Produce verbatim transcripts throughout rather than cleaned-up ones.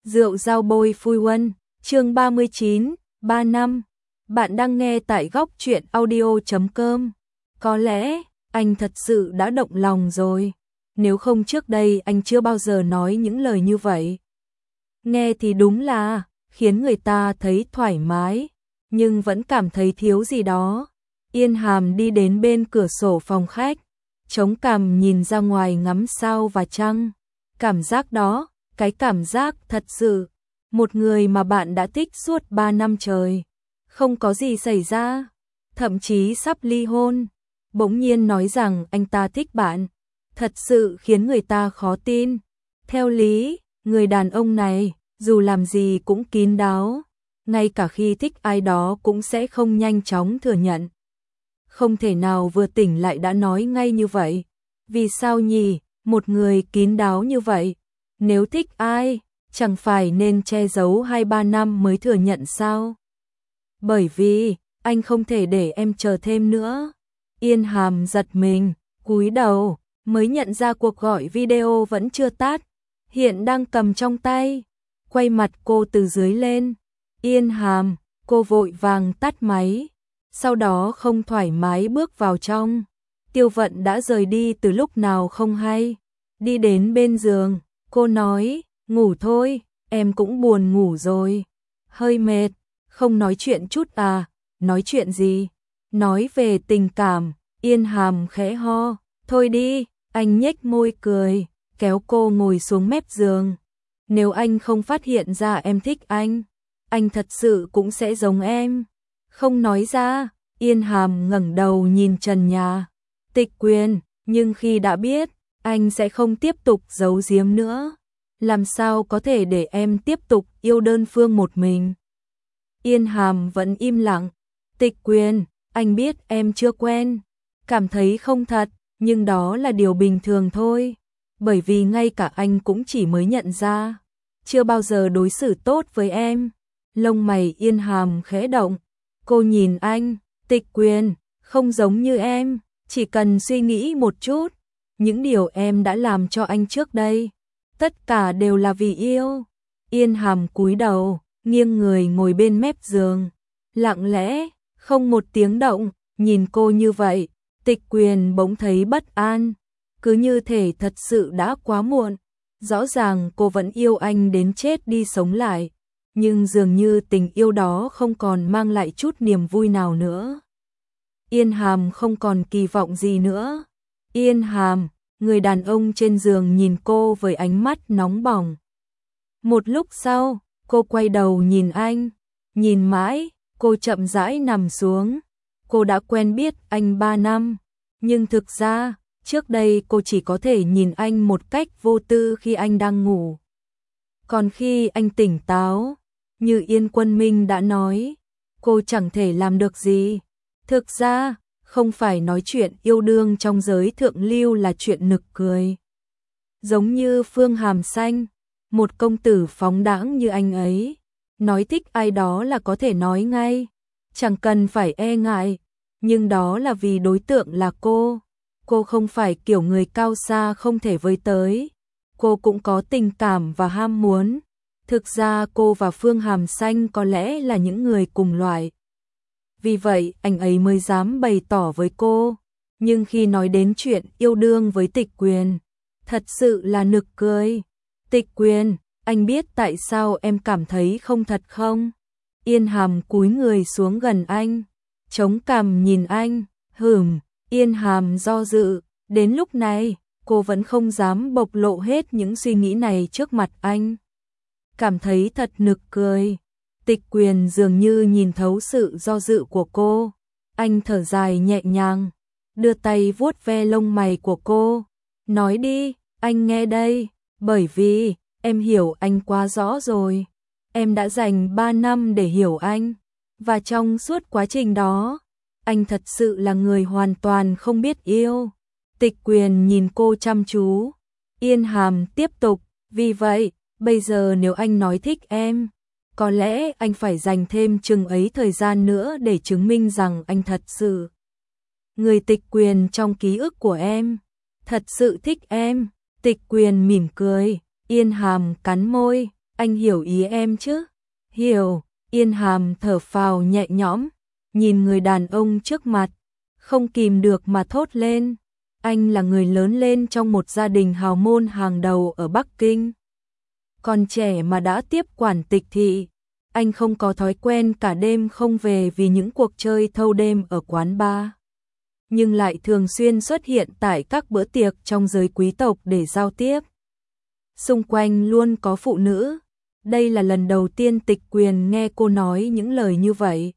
Rượu dao bôi phui huân, chương ba mươi chín, ba năm. Bạn đang nghe tại góc truyện audio chấm com. Có lẽ, anh thật sự đã động lòng rồi. Nếu không trước đây anh chưa bao giờ nói những lời như vậy. Nghe thì đúng là, khiến người ta thấy thoải mái, nhưng vẫn cảm thấy thiếu gì đó. Yên Hàm đi đến bên cửa sổ phòng khách, chống cằm nhìn ra ngoài ngắm sao và trăng. Cảm giác đó, cái cảm giác thật sự, một người mà bạn đã thích suốt ba năm trời, không có gì xảy ra, thậm chí sắp ly hôn, bỗng nhiên nói rằng anh ta thích bạn, thật sự khiến người ta khó tin. Theo lý, người đàn ông này, dù làm gì cũng kín đáo, ngay cả khi thích ai đó cũng sẽ không nhanh chóng thừa nhận. Không thể nào vừa tỉnh lại đã nói ngay như vậy. Vì sao nhỉ, một người kín đáo như vậy? Nếu thích ai, chẳng phải nên che giấu hai ba năm mới thừa nhận sao? Bởi vì, anh không thể để em chờ thêm nữa. Yên Hàm giật mình, cúi đầu, mới nhận ra cuộc gọi video vẫn chưa tắt, hiện đang cầm trong tay. Quay mặt cô từ dưới lên. Yên Hàm, cô vội vàng tắt máy, sau đó không thoải mái bước vào trong. Tiêu Vận đã rời đi từ lúc nào không hay. Đi đến bên giường, cô nói, ngủ thôi, em cũng buồn ngủ rồi. Hơi mệt, không nói chuyện chút à? Nói chuyện gì? Nói về tình cảm. Yên Hàm khẽ ho, thôi đi. Anh nhếch môi cười, kéo cô ngồi xuống mép giường. Nếu anh không phát hiện ra em thích anh, anh thật sự cũng sẽ giống em. Không nói ra. Yên Hàm ngẩng đầu nhìn trần nhà. Tịch Quyền, nhưng khi đã biết, anh sẽ không tiếp tục giấu giếm nữa. Làm sao có thể để em tiếp tục yêu đơn phương một mình? Yên Hàm vẫn im lặng. Tịch Quyền, anh biết em chưa quen, cảm thấy không thật, nhưng đó là điều bình thường thôi. Bởi vì ngay cả anh cũng chỉ mới nhận ra, chưa bao giờ đối xử tốt với em. Lông mày Yên Hàm khẽ động, cô nhìn anh. Tịch Quyền, không giống như em, chỉ cần suy nghĩ một chút, những điều em đã làm cho anh trước đây, tất cả đều là vì yêu. Yên Hàm cúi đầu, nghiêng người ngồi bên mép giường, lặng lẽ, không một tiếng động, nhìn cô như vậy. Tịch Quyền bỗng thấy bất an, cứ như thể thật sự đã quá muộn. Rõ ràng cô vẫn yêu anh đến chết đi sống lại, nhưng dường như tình yêu đó không còn mang lại chút niềm vui nào nữa. Yên Hàm không còn kỳ vọng gì nữa. Yên Hàm, người đàn ông trên giường nhìn cô với ánh mắt nóng bỏng. Một lúc sau, cô quay đầu nhìn anh, nhìn mãi, cô chậm rãi nằm xuống. Cô đã quen biết anh ba năm, nhưng thực ra, trước đây cô chỉ có thể nhìn anh một cách vô tư khi anh đang ngủ. Còn khi anh tỉnh táo, như Yên Quân Minh đã nói, cô chẳng thể làm được gì. Thực ra, không phải nói chuyện yêu đương trong giới thượng lưu là chuyện nực cười. Giống như Phương Hàm Xanh, một công tử phóng đãng như anh ấy, nói thích ai đó là có thể nói ngay, chẳng cần phải e ngại, nhưng đó là vì đối tượng là cô. Cô không phải kiểu người cao xa không thể với tới, cô cũng có tình cảm và ham muốn. Thực ra cô và Phương Hàm Xanh có lẽ là những người cùng loại. Vì vậy anh ấy mới dám bày tỏ với cô. Nhưng khi nói đến chuyện yêu đương với Tịch Quyền, thật sự là nực cười. Tịch Quyền, anh biết tại sao em cảm thấy không thật không? Yên Hàm cúi người xuống gần anh, chống cằm nhìn anh. Hửm. Yên Hàm do dự. Đến lúc này, cô vẫn không dám bộc lộ hết những suy nghĩ này trước mặt anh. Cảm thấy thật nực cười. Tịch Quyền dường như nhìn thấu sự do dự của cô. Anh thở dài nhẹ nhàng, đưa tay vuốt ve lông mày của cô. Nói đi, anh nghe đây. Bởi vì, em hiểu anh quá rõ rồi. Em đã dành ba năm để hiểu anh. Và trong suốt quá trình đó, anh thật sự là người hoàn toàn không biết yêu. Tịch Quyền nhìn cô chăm chú. Yên Hàm tiếp tục. Vì vậy, bây giờ nếu anh nói thích em, có lẽ anh phải dành thêm chừng ấy thời gian nữa để chứng minh rằng anh thật sự người Tịch Quyền trong ký ức của em, thật sự thích em. Tịch Quyền mỉm cười. Yên Hàm cắn môi, Anh hiểu ý em chứ? Hiểu. Yên Hàm thở phào nhẹ nhõm, nhìn người đàn ông trước mặt, không kìm được mà thốt lên. Anh là người lớn lên trong một gia đình hào môn hàng đầu ở Bắc Kinh. Còn trẻ mà đã tiếp quản tịch thị, anh không có thói quen cả đêm không về vì những cuộc chơi thâu đêm ở quán bar, nhưng lại thường xuyên xuất hiện tại các bữa tiệc trong giới quý tộc để giao tiếp. Xung quanh luôn có phụ nữ. Đây là lần đầu tiên Tịch Quyền nghe cô nói những lời như vậy.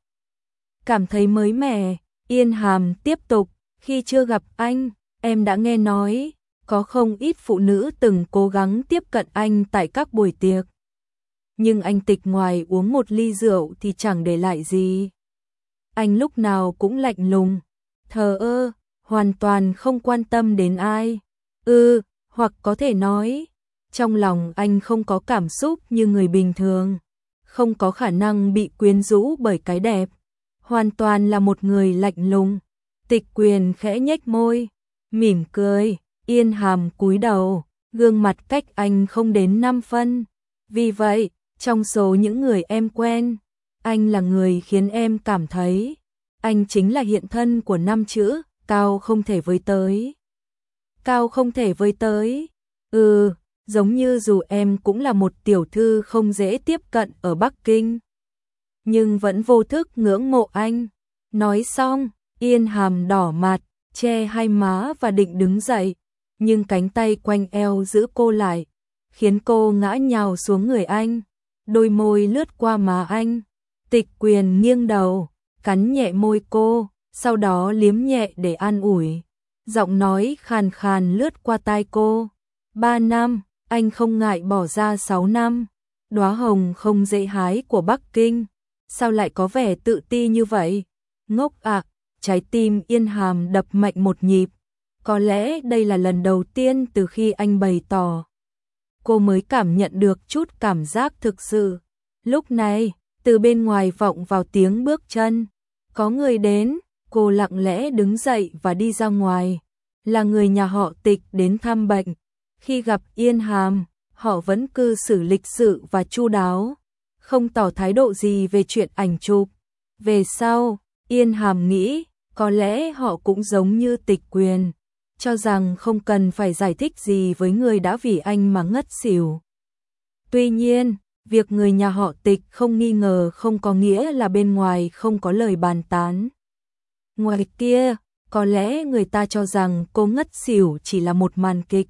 Cảm thấy mới mẻ, Yên Hàm tiếp tục, khi chưa gặp anh, em đã nghe nói, có không ít phụ nữ từng cố gắng tiếp cận anh tại các buổi tiệc. Nhưng anh Tịch ngoài uống một ly rượu thì chẳng để lại gì. Anh lúc nào cũng lạnh lùng, thờ ơ, hoàn toàn không quan tâm đến ai. Ừ, hoặc có thể nói, trong lòng anh không có cảm xúc như người bình thường, không có khả năng bị quyến rũ bởi cái đẹp, hoàn toàn là một người lạnh lùng. Tịch Quyền khẽ nhếch môi, mỉm cười, Yên Hàm cúi đầu, gương mặt cách anh không đến năm phân. Vì vậy, trong số những người em quen, anh là người khiến em cảm thấy anh chính là hiện thân của năm chữ cao không thể với tới. Cao không thể với tới. Ừ, giống như dù em cũng là một tiểu thư không dễ tiếp cận ở Bắc Kinh, nhưng vẫn vô thức ngưỡng mộ anh. Nói xong, Yên Hàm đỏ mặt, che hai má và định đứng dậy, nhưng cánh tay quanh eo giữ cô lại, khiến cô ngã nhào xuống người anh. Đôi môi lướt qua má anh. Tịch Quyền nghiêng đầu, cắn nhẹ môi cô, sau đó liếm nhẹ để an ủi. Giọng nói khàn khàn lướt qua tai cô. Ba năm, anh không ngại bỏ ra sáu năm. Đóa hồng không dễ hái của Bắc Kinh, sao lại có vẻ tự ti như vậy? Ngốc ạ. Trái tim Yên Hàm đập mạnh một nhịp. Có lẽ đây là lần đầu tiên từ khi anh bày tỏ, cô mới cảm nhận được chút cảm giác thực sự. Lúc này, từ bên ngoài vọng vào tiếng bước chân. Có người đến, cô lặng lẽ đứng dậy và đi ra ngoài. Là người nhà họ Tịch đến thăm bệnh. Khi gặp Yên Hàm, họ vẫn cư xử lịch sự và chu đáo, không tỏ thái độ gì về chuyện ảnh chụp. Về sau, Yên Hàm nghĩ, có lẽ họ cũng giống như Tịch Quyền, cho rằng không cần phải giải thích gì với người đã vì anh mà ngất xỉu. Tuy nhiên, việc người nhà họ Tịch không nghi ngờ không có nghĩa là bên ngoài không có lời bàn tán. Ngoài kia, có lẽ người ta cho rằng cô ngất xỉu chỉ là một màn kịch.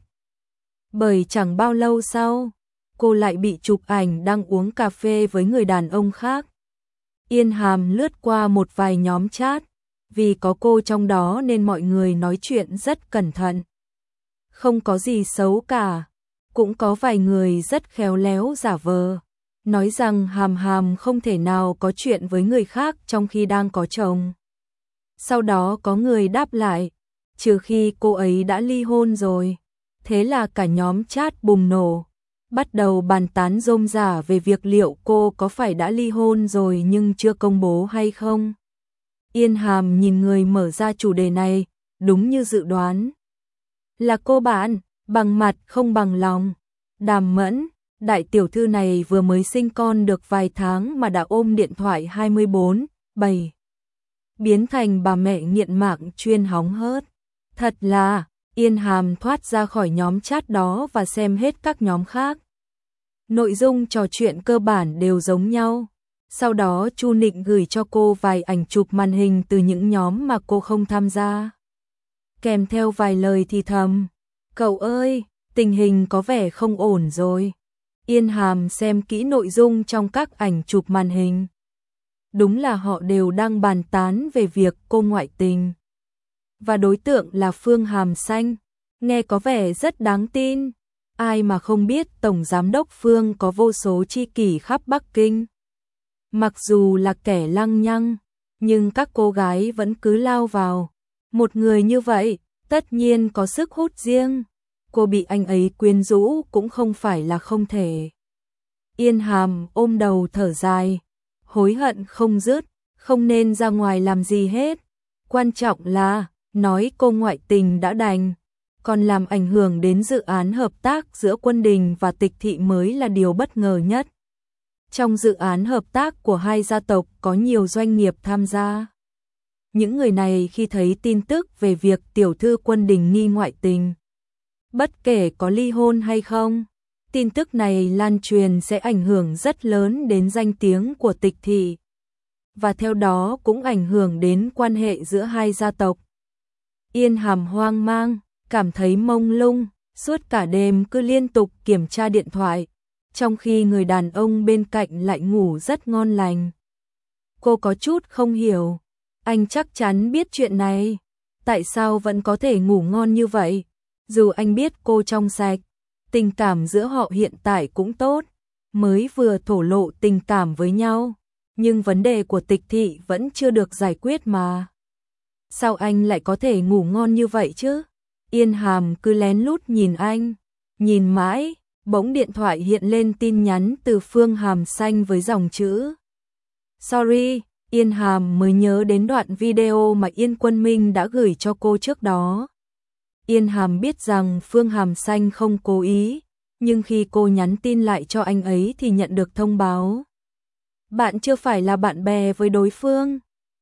Bởi chẳng bao lâu sau, cô lại bị chụp ảnh đang uống cà phê với người đàn ông khác. Yên Hàm lướt qua một vài nhóm chat, vì có cô trong đó nên mọi người nói chuyện rất cẩn thận. Không có gì xấu cả, cũng có vài người rất khéo léo giả vờ, nói rằng Hàm Hàm không thể nào có chuyện với người khác trong khi đang có chồng. Sau đó có người đáp lại, trừ khi cô ấy đã ly hôn rồi. Thế là cả nhóm chat bùng nổ, bắt đầu bàn tán rôm rả về việc liệu cô có phải đã ly hôn rồi nhưng chưa công bố hay không. Yên Hàm nhìn người mở ra chủ đề này, đúng như dự đoán. Là cô bạn, bằng mặt không bằng lòng. Đàm Mẫn, đại tiểu thư này vừa mới sinh con được vài tháng mà đã ôm điện thoại hai mươi bốn bảy. Biến thành bà mẹ nghiện mạng chuyên hóng hớt. Thật là, Yên Hàm thoát ra khỏi nhóm chat đó và xem hết các nhóm khác. Nội dung trò chuyện cơ bản đều giống nhau. Sau đó Chu Nịnh gửi cho cô vài ảnh chụp màn hình từ những nhóm mà cô không tham gia, kèm theo vài lời thì thầm. Cậu ơi, tình hình có vẻ không ổn rồi. Yên Hàm xem kỹ nội dung trong các ảnh chụp màn hình. Đúng là họ đều đang bàn tán về việc cô ngoại tình. Và đối tượng là Phương Hàm Xanh. Nghe có vẻ rất đáng tin. Ai mà không biết Tổng Giám đốc Phương có vô số tri kỷ khắp Bắc Kinh. Mặc dù là kẻ lăng nhăng, nhưng các cô gái vẫn cứ lao vào. Một người như vậy, tất nhiên có sức hút riêng. Cô bị anh ấy quyến rũ cũng không phải là không thể. Yên Hàm ôm đầu thở dài, hối hận không dứt, không nên ra ngoài làm gì hết. Quan trọng là, nói cô ngoại tình đã đành, còn làm ảnh hưởng đến dự án hợp tác giữa Quân Đình và Tịch Thị mới là điều bất ngờ nhất. Trong dự án hợp tác của hai gia tộc có nhiều doanh nghiệp tham gia. Những người này khi thấy tin tức về việc tiểu thư Quân Đình nghi ngoại tình, bất kể có ly hôn hay không, tin tức này lan truyền sẽ ảnh hưởng rất lớn đến danh tiếng của Tịch Thị, và theo đó cũng ảnh hưởng đến quan hệ giữa hai gia tộc. Yên Hàm hoang mang, cảm thấy mông lung, suốt cả đêm cứ liên tục kiểm tra điện thoại, trong khi người đàn ông bên cạnh lại ngủ rất ngon lành. Cô có chút không hiểu, anh chắc chắn biết chuyện này, tại sao vẫn có thể ngủ ngon như vậy? Dù anh biết cô trong sạch, tình cảm giữa họ hiện tại cũng tốt, mới vừa thổ lộ tình cảm với nhau, nhưng vấn đề của Tịch Thị vẫn chưa được giải quyết mà. Sao anh lại có thể ngủ ngon như vậy chứ? Yên Hàm cứ lén lút nhìn anh, nhìn mãi, bỗng điện thoại hiện lên tin nhắn từ Phương Hàm Xanh với dòng chữ Sorry. Yên Hàm mới nhớ đến đoạn video mà Yên Quân Minh đã gửi cho cô trước đó. Yên Hàm biết rằng Phương Hàm Xanh không cố ý, nhưng khi cô nhắn tin lại cho anh ấy thì nhận được thông báo bạn chưa phải là bạn bè với đối phương.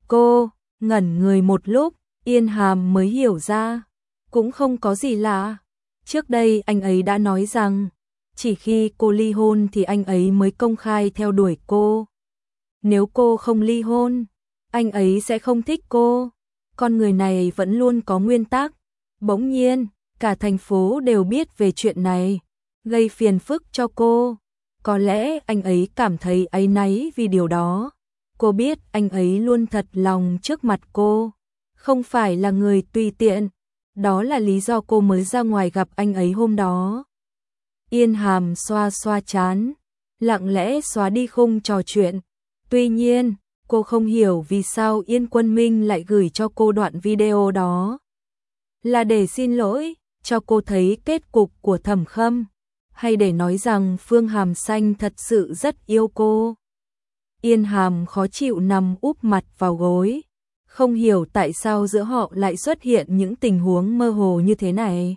Cô ngẩn người một lúc, Yên Hàm mới hiểu ra, cũng không có gì lạ. Trước đây anh ấy đã nói rằng, chỉ khi cô ly hôn thì anh ấy mới công khai theo đuổi cô. Nếu cô không ly hôn, anh ấy sẽ không thích cô. Con người này vẫn luôn có nguyên tắc. Bỗng nhiên, cả thành phố đều biết về chuyện này, gây phiền phức cho cô. Có lẽ anh ấy cảm thấy áy náy vì điều đó. Cô biết anh ấy luôn thật lòng trước mặt cô, không phải là người tùy tiện. Đó là lý do cô mới ra ngoài gặp anh ấy hôm đó. Yên Hàm xoa xoa trán, lặng lẽ xóa đi khung trò chuyện. Tuy nhiên, cô không hiểu vì sao Yên Quân Minh lại gửi cho cô đoạn video đó. Là để xin lỗi, cho cô thấy kết cục của Thẩm Khâm, hay để nói rằng Phương Hàm Xanh thật sự rất yêu cô. Yên Hàm khó chịu nằm úp mặt vào gối, không hiểu tại sao giữa họ lại xuất hiện những tình huống mơ hồ như thế này.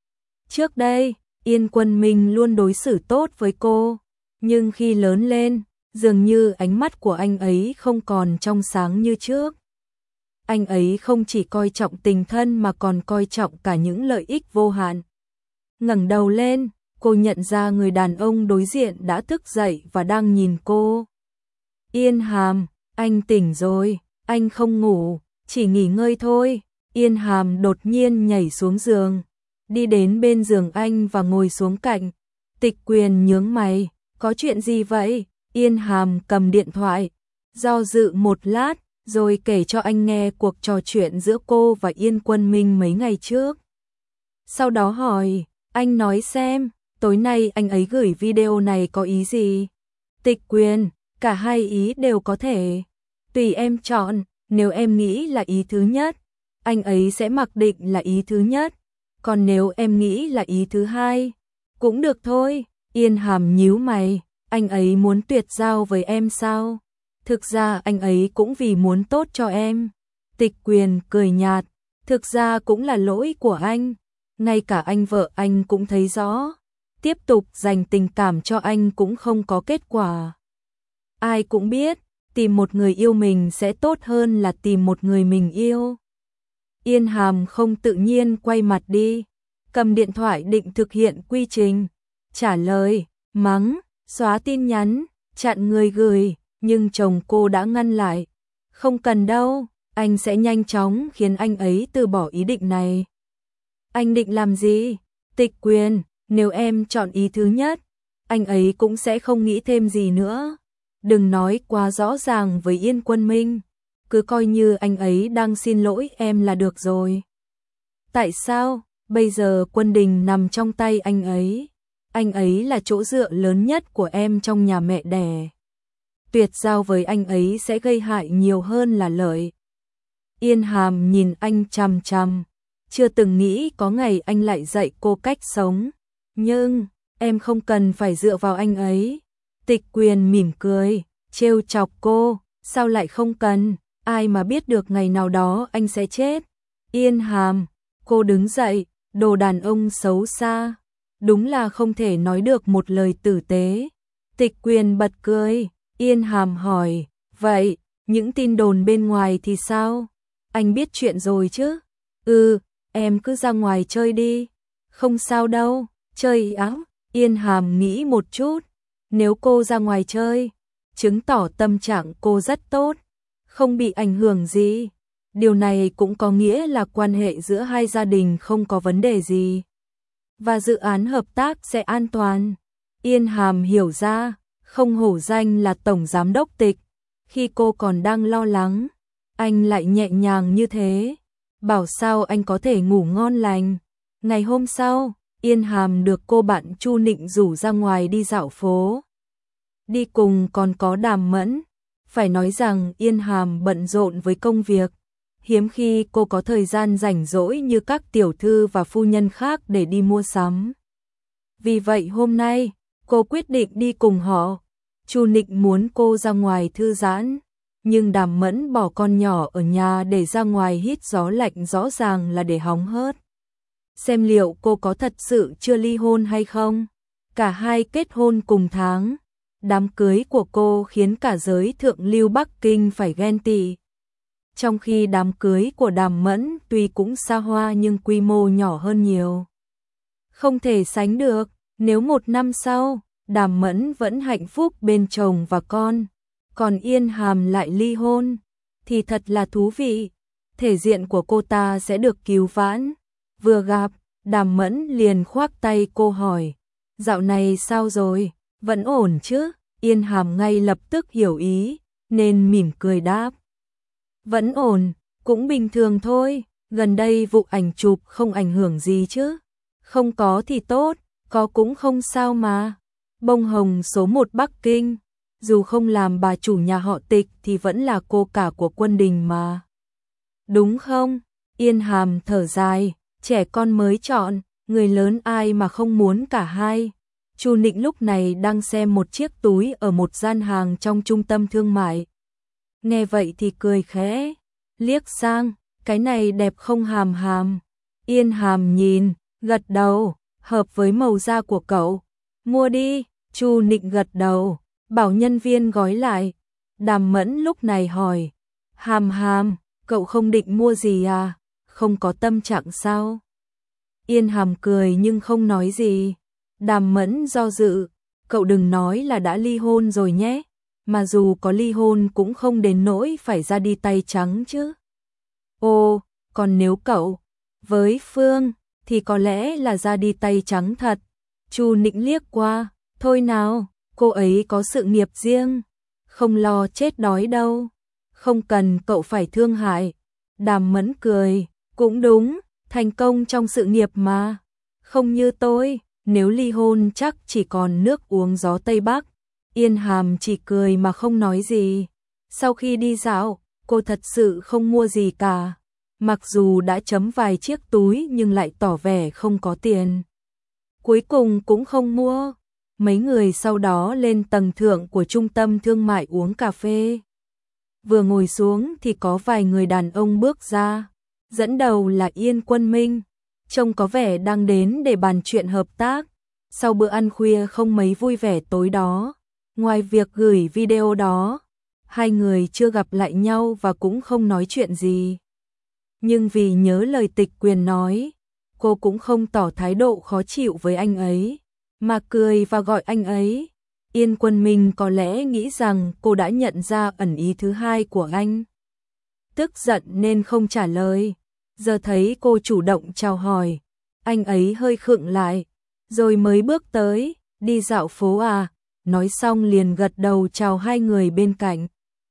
Trước đây, Yên Quân Minh luôn đối xử tốt với cô, nhưng khi lớn lên, dường như ánh mắt của anh ấy không còn trong sáng như trước. Anh ấy không chỉ coi trọng tình thân mà còn coi trọng cả những lợi ích vô hạn. Ngẩng đầu lên, cô nhận ra người đàn ông đối diện đã thức dậy và đang nhìn cô. Yên Hàm, anh tỉnh rồi, anh không ngủ, chỉ nghỉ ngơi thôi. Yên Hàm đột nhiên nhảy xuống giường, đi đến bên giường anh và ngồi xuống cạnh. Tịch Quyền nhướng mày, có chuyện gì vậy? Yên Hàm cầm điện thoại, do dự một lát, rồi kể cho anh nghe cuộc trò chuyện giữa cô và Yên Quân Minh mấy ngày trước. Sau đó hỏi, anh nói xem, tối nay anh ấy gửi video này có ý gì? Tịch Quyền, cả hai ý đều có thể. Tùy em chọn, nếu em nghĩ là ý thứ nhất, anh ấy sẽ mặc định là ý thứ nhất. Còn nếu em nghĩ là ý thứ hai, cũng được thôi. Yên Hàm nhíu mày, anh ấy muốn tuyệt giao với em sao? Thực ra anh ấy cũng vì muốn tốt cho em. Tịch Quyền cười nhạt, thực ra cũng là lỗi của anh. Ngay cả anh vợ anh cũng thấy rõ. Tiếp tục dành tình cảm cho anh cũng không có kết quả. Ai cũng biết, tìm một người yêu mình sẽ tốt hơn là tìm một người mình yêu. Yên Hàm không tự nhiên quay mặt đi, cầm điện thoại định thực hiện quy trình, trả lời, mắng, xóa tin nhắn, chặn người gửi, nhưng chồng cô đã ngăn lại. Không cần đâu, anh sẽ nhanh chóng khiến anh ấy từ bỏ ý định này. Anh định làm gì? Tịch Quyền, nếu em chọn ý thứ nhất, anh ấy cũng sẽ không nghĩ thêm gì nữa. Đừng nói quá rõ ràng với Yên Quân Minh, cứ coi như anh ấy đang xin lỗi em là được rồi. Tại sao? Bây giờ Quân Đình nằm trong tay anh ấy. Anh ấy là chỗ dựa lớn nhất của em trong nhà mẹ đẻ. Tuyệt giao với anh ấy sẽ gây hại nhiều hơn là lợi. Yên Hàm nhìn anh chằm chằm, chưa từng nghĩ có ngày anh lại dạy cô cách sống. Nhưng, em không cần phải dựa vào anh ấy. Tịch Quyền mỉm cười, trêu chọc cô, sao lại không cần, ai mà biết được ngày nào đó anh sẽ chết. Yên Hàm, cô đứng dậy, đồ đàn ông xấu xa, đúng là không thể nói được một lời tử tế. Tịch Quyền bật cười, Yên Hàm hỏi, vậy, những tin đồn bên ngoài thì sao? Anh biết chuyện rồi chứ? Ừ, em cứ ra ngoài chơi đi. Không sao đâu, chơi áo. Yên Hàm nghĩ một chút, nếu cô ra ngoài chơi, chứng tỏ tâm trạng cô rất tốt, không bị ảnh hưởng gì. Điều này cũng có nghĩa là quan hệ giữa hai gia đình không có vấn đề gì. Và dự án hợp tác sẽ an toàn. Yên Hàm hiểu ra, không hổ danh là tổng giám đốc Tịch. Khi cô còn đang lo lắng, anh lại nhẹ nhàng như thế. Bảo sao anh có thể ngủ ngon lành. Ngày hôm sau, Yên Hàm được cô bạn Chu Nịnh rủ ra ngoài đi dạo phố. Đi cùng còn có Đàm Mẫn. Phải nói rằng Yên Hàm bận rộn với công việc. Hiếm khi cô có thời gian rảnh rỗi như các tiểu thư và phu nhân khác để đi mua sắm. Vì vậy hôm nay, cô quyết định đi cùng họ. Chu Nịnh muốn cô ra ngoài thư giãn, nhưng Đàm Mẫn bỏ con nhỏ ở nhà để ra ngoài hít gió lạnh rõ ràng là để hóng hớt. Xem liệu cô có thật sự chưa ly hôn hay không? Cả hai kết hôn cùng tháng. Đám cưới của cô khiến cả giới thượng lưu Bắc Kinh phải ghen tị. Trong khi đám cưới của Đàm Mẫn tuy cũng xa hoa nhưng quy mô nhỏ hơn nhiều. Không thể sánh được, nếu một năm sau, Đàm Mẫn vẫn hạnh phúc bên chồng và con, còn Yên Hàm lại ly hôn, thì thật là thú vị. Thể diện của cô ta sẽ được cứu vãn. Vừa gặp, Đàm Mẫn liền khoác tay cô hỏi, dạo này sao rồi, vẫn ổn chứ? Yên Hàm ngay lập tức hiểu ý, nên mỉm cười đáp. Vẫn ổn, cũng bình thường thôi, gần đây vụ ảnh chụp không ảnh hưởng gì chứ. Không có thì tốt, có cũng không sao mà. Bông hồng số một Bắc Kinh, dù không làm bà chủ nhà họ Tịch thì vẫn là cô cả của quân đình mà. Đúng không? Yên Hàm thở dài, trẻ con mới chọn, người lớn ai mà không muốn cả hai. Chu Nịnh lúc này đang xem một chiếc túi ở một gian hàng trong trung tâm thương mại. Nghe vậy thì cười khẽ, liếc sang, cái này đẹp không Hàm Hàm? Yên Hàm nhìn, gật đầu, hợp với màu da của cậu. Mua đi, Chu Nịnh gật đầu, bảo nhân viên gói lại. Đàm Mẫn lúc này hỏi, Hàm Hàm, cậu không định mua gì à? Không có tâm trạng sao? Yên Hàm cười nhưng không nói gì. Đàm Mẫn do dự, cậu đừng nói là đã ly hôn rồi nhé. Mà dù có ly hôn cũng không đến nỗi phải ra đi tay trắng chứ. Ồ, còn nếu cậu với Phương thì có lẽ là ra đi tay trắng thật. Chu Nịnh liếc qua, thôi nào, cô ấy có sự nghiệp riêng, không lo chết đói đâu. Không cần cậu phải thương hại. Đàm Mẫn cười, cũng đúng, thành công trong sự nghiệp mà. Không như tôi, nếu ly hôn chắc chỉ còn nước uống gió Tây Bắc. Yên Hàm chỉ cười mà không nói gì. Sau khi đi dạo, cô thật sự không mua gì cả. Mặc dù đã chấm vài chiếc túi nhưng lại tỏ vẻ không có tiền. Cuối cùng cũng không mua. Mấy người sau đó lên tầng thượng của trung tâm thương mại uống cà phê. Vừa ngồi xuống thì có vài người đàn ông bước ra. Dẫn đầu là Yên Quân Minh. Trông có vẻ đang đến để bàn chuyện hợp tác. Sau bữa ăn khuya không mấy vui vẻ tối đó. Ngoài việc gửi video đó, hai người chưa gặp lại nhau và cũng không nói chuyện gì. Nhưng vì nhớ lời Tịch Quyền nói, cô cũng không tỏ thái độ khó chịu với anh ấy, mà cười và gọi anh ấy. Yên Quân Minh có lẽ nghĩ rằng cô đã nhận ra ẩn ý thứ hai của anh. Tức giận nên không trả lời. Giờ thấy cô chủ động chào hỏi, anh ấy hơi khựng lại, rồi mới bước tới, đi dạo phố à? Nói xong liền gật đầu chào hai người bên cạnh.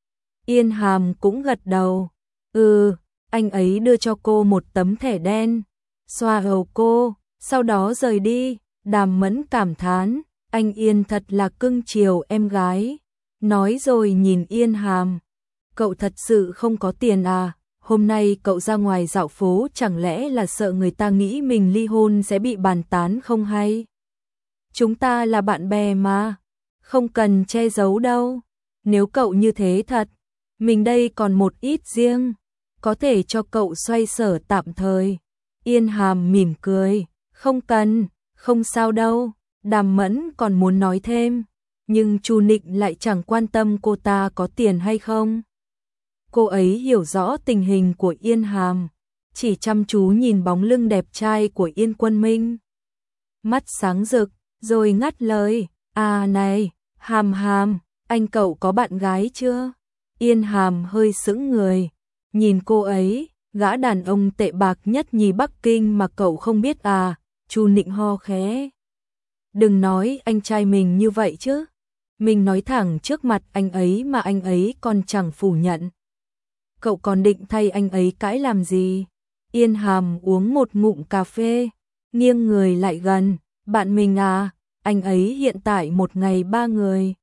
Yên Hàm cũng gật đầu. Ừ, anh ấy đưa cho cô một tấm thẻ đen, xoa đầu cô, sau đó rời đi. Đàm Mẫn cảm thán, anh Yên thật là cưng chiều em gái. Nói rồi nhìn Yên Hàm, cậu thật sự không có tiền à? Hôm nay cậu ra ngoài dạo phố chẳng lẽ là sợ người ta nghĩ mình ly hôn sẽ bị bàn tán không hay? Chúng ta là bạn bè mà, không cần che giấu đâu. Nếu cậu như thế thật, mình đây còn một ít riêng, có thể cho cậu xoay sở tạm thời. Yên Hàm mỉm cười, không cần, không sao đâu. Đàm Mẫn còn muốn nói thêm, nhưng Chu Nịnh lại chẳng quan tâm cô ta có tiền hay không. Cô ấy hiểu rõ tình hình của Yên Hàm, chỉ chăm chú nhìn bóng lưng đẹp trai của Yên Quân Minh. Mắt sáng rực, rồi ngắt lời, à này, Hàm Hàm, anh cậu có bạn gái chưa? Yên Hàm hơi sững người, nhìn cô ấy, gã đàn ông tệ bạc nhất nhì Bắc Kinh mà cậu không biết à, Chu Nịnh ho khẽ. Đừng nói anh trai mình như vậy chứ, mình nói thẳng trước mặt anh ấy mà anh ấy còn chẳng phủ nhận. Cậu còn định thay anh ấy cãi làm gì? Yên Hàm uống một ngụm cà phê, nghiêng người lại gần, bạn mình à, anh ấy hiện tại một ngày ba người.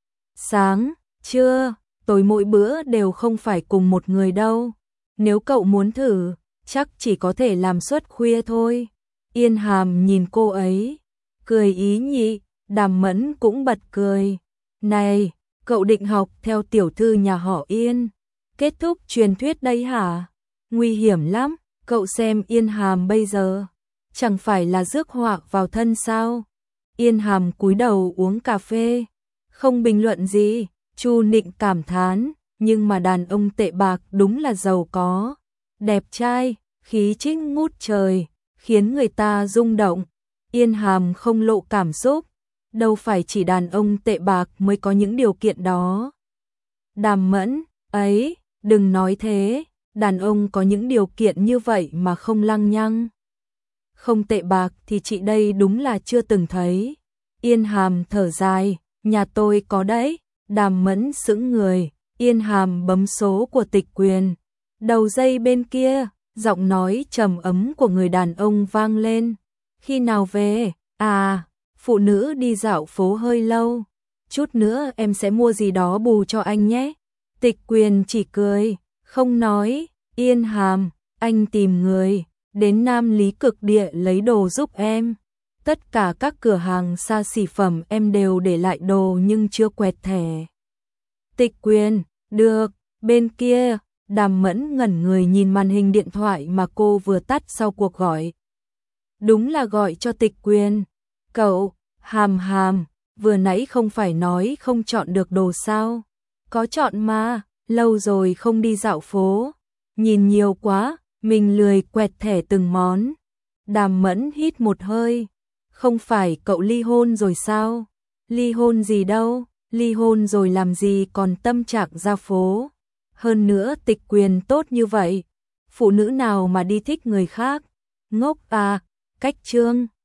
Sáng, trưa, tối mỗi bữa đều không phải cùng một người đâu. Nếu cậu muốn thử, chắc chỉ có thể làm suốt khuya thôi. Yên Hàm nhìn cô ấy, cười ý nhị, Đàm Mẫn cũng bật cười. Này, cậu định học theo tiểu thư nhà họ Yên, kết thúc truyền thuyết đây hả? Nguy hiểm lắm, cậu xem Yên Hàm bây giờ, chẳng phải là rước họa vào thân sao? Yên Hàm cúi đầu uống cà phê, không bình luận gì. Chu Nịnh cảm thán, nhưng mà đàn ông tệ bạc đúng là giàu có, đẹp trai, khí chất ngút trời, khiến người ta rung động. Yên Hàm không lộ cảm xúc, đâu phải chỉ đàn ông tệ bạc mới có những điều kiện đó. Đàm Mẫn, ấy, đừng nói thế, đàn ông có những điều kiện như vậy mà không lăng nhăng. Không tệ bạc thì chị đây đúng là chưa từng thấy. Yên Hàm thở dài, nhà tôi có đấy. Đàm Mẫn sững người, Yên Hàm bấm số của Tịch Quyền. Đầu dây bên kia, giọng nói trầm ấm của người đàn ông vang lên. Khi nào về? À, phụ nữ đi dạo phố hơi lâu. Chút nữa em sẽ mua gì đó bù cho anh nhé. Tịch Quyền chỉ cười, không nói. Yên Hàm, anh tìm người, đến Nam Lý Cực Địa lấy đồ giúp em. Tất cả các cửa hàng xa xỉ phẩm em đều để lại đồ nhưng chưa quẹt thẻ. Tịch Quyền, được, bên kia, Đàm Mẫn ngẩn người nhìn màn hình điện thoại mà cô vừa tắt sau cuộc gọi. Đúng là gọi cho Tịch Quyền. Cậu, Hàm Hàm, vừa nãy không phải nói không chọn được đồ sao? Có chọn mà, lâu rồi không đi dạo phố. Nhìn nhiều quá, mình lười quẹt thẻ từng món. Đàm Mẫn hít một hơi. Không phải cậu ly hôn rồi sao? Ly hôn gì đâu, ly hôn rồi làm gì còn tâm trạng ra phố. Hơn nữa Tịch Quyền tốt như vậy, phụ nữ nào mà đi thích người khác. Ngốc à, cách trương.